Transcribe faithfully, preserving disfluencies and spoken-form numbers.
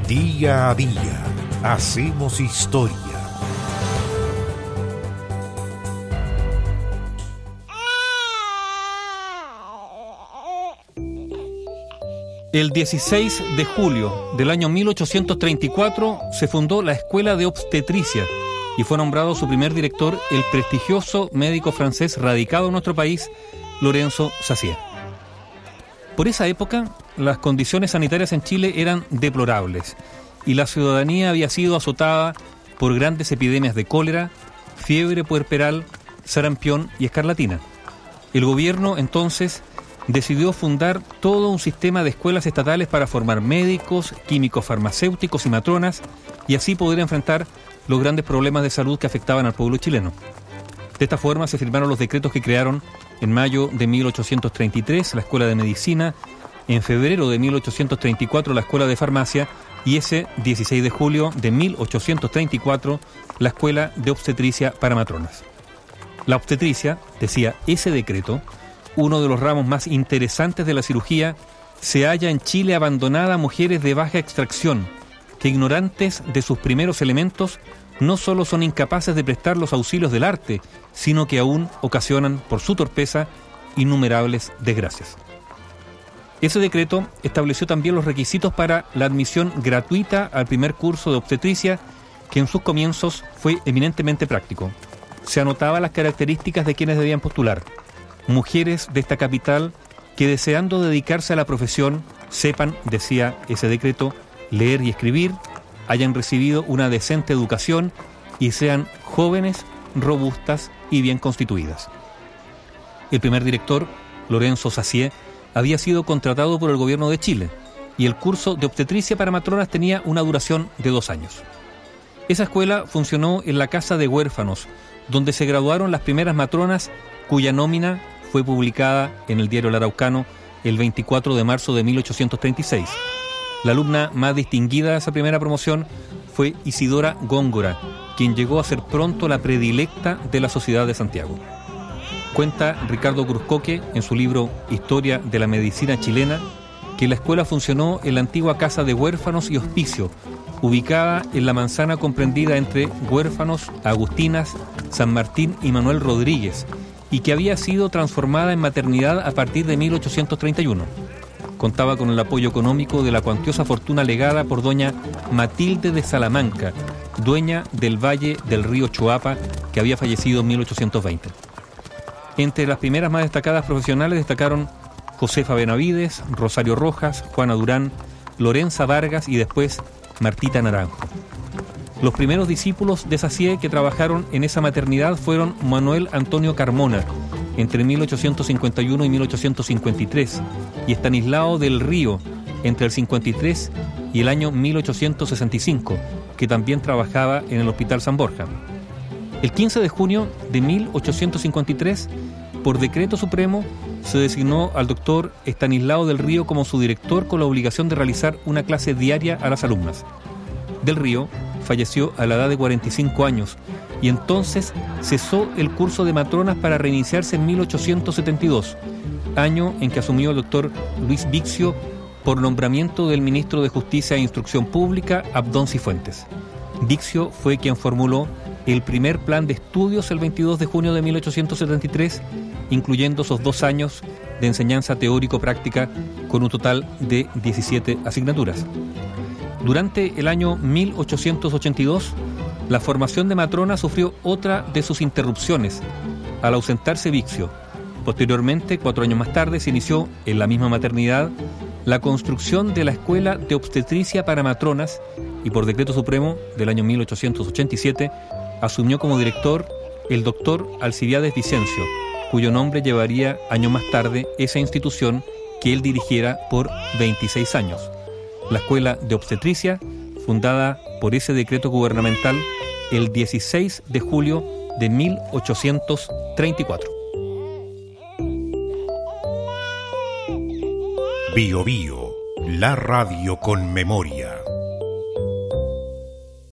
Día a día hacemos historia. El dieciséis de julio del año mil ochocientos treinta y cuatro se fundó la Escuela de Obstetricia y fue nombrado su primer director el prestigioso médico francés radicado en nuestro país, Lorenzo Sassier. Por esa época, las condiciones sanitarias en Chile eran deplorables y la ciudadanía había sido azotada por grandes epidemias de cólera, fiebre puerperal, sarampión y escarlatina. El gobierno, entonces, decidió fundar todo un sistema de escuelas estatales para formar médicos, químicos farmacéuticos y matronas y así poder enfrentar los grandes problemas de salud que afectaban al pueblo chileno. De esta forma se firmaron los decretos que crearon en mayo de mil ochocientos treinta y tres la Escuela de Medicina, en febrero de mil ochocientos treinta y cuatro la Escuela de Farmacia y ese dieciséis de julio de mil ochocientos treinta y cuatro la Escuela de Obstetricia para Matronas. La obstetricia, decía ese decreto, uno de los ramos más interesantes de la cirugía, se halla en Chile abandonada a mujeres de baja extracción, que ignorantes de sus primeros elementos, no solo son incapaces de prestar los auxilios del arte, sino que aún ocasionan, por su torpeza, innumerables desgracias. Ese decreto estableció también los requisitos para la admisión gratuita al primer curso de obstetricia, que en sus comienzos fue eminentemente práctico. Se anotaban las características de quienes debían postular. Mujeres de esta capital que, deseando dedicarse a la profesión, sepan, decía ese decreto, leer y escribir, hayan recibido una decente educación y sean jóvenes, robustas y bien constituidas. El primer director, Lorenzo Sassier, había sido contratado por el gobierno de Chile y el curso de obstetricia para matronas tenía una duración de dos años. Esa escuela funcionó en la Casa de Huérfanos, donde se graduaron las primeras matronas cuya nómina fue publicada en el diario El Araucano el veinticuatro de marzo de mil ochocientos treinta y seis. La alumna más distinguida de esa primera promoción fue Isidora Góngora, quien llegó a ser pronto la predilecta de la Sociedad de Santiago. Cuenta Ricardo Cruzcoque en su libro Historia de la Medicina Chilena que la escuela funcionó en la antigua Casa de Huérfanos y Hospicio, ubicada en la manzana comprendida entre Huérfanos, Agustinas, San Martín y Manuel Rodríguez, y que había sido transformada en maternidad a partir de mil ochocientos treinta y uno. Contaba con el apoyo económico de la cuantiosa fortuna legada por doña Matilde de Salamanca, dueña del Valle del Río Choapa, que había fallecido en mil ochocientos veinte. Entre las primeras más destacadas profesionales destacaron Josefa Benavides, Rosario Rojas, Juana Durán, Lorenza Vargas y después Martita Naranjo. Los primeros discípulos de Sassier que trabajaron en esa maternidad fueron Manuel Antonio Carmona, entre mil ochocientos cincuenta y uno y mil ochocientos cincuenta y tres, y Estanislao del Río, entre el cincuenta y tres y el año mil ochocientos sesenta y cinco, que también trabajaba en el Hospital San Borja. El quince de junio de mil ochocientos cincuenta y tres, por decreto supremo, se designó al doctor Estanislao del Río como su director con la obligación de realizar una clase diaria a las alumnas. Del Río falleció a la edad de cuarenta y cinco años y entonces cesó el curso de matronas para reiniciarse en mil ochocientos setenta y dos, año en que asumió el doctor Luis Bixio por nombramiento del ministro de Justicia e Instrucción Pública, Abdón Cifuentes. Bixio fue quien formuló el primer plan de estudios el veintidós de junio de mil ochocientos setenta y tres, incluyendo esos dos años de enseñanza teórico-práctica con un total de diecisiete asignaturas. Durante el año mil ochocientos ochenta y dos, la formación de matrona sufrió otra de sus interrupciones, al ausentarse Bixio. Posteriormente, cuatro años más tarde, se inició en la misma maternidad la construcción de la Escuela de Obstetricia para Matronas y por decreto supremo del año mil ochocientos ochenta y siete asumió como director el doctor Alcibiades Vicencio, cuyo nombre llevaría años más tarde esa institución que él dirigiera por veintiséis años. La Escuela de Obstetricia, fundada por ese decreto gubernamental el dieciséis de julio de mil ochocientos treinta y cuatro. Bio Bio, la radio con memoria.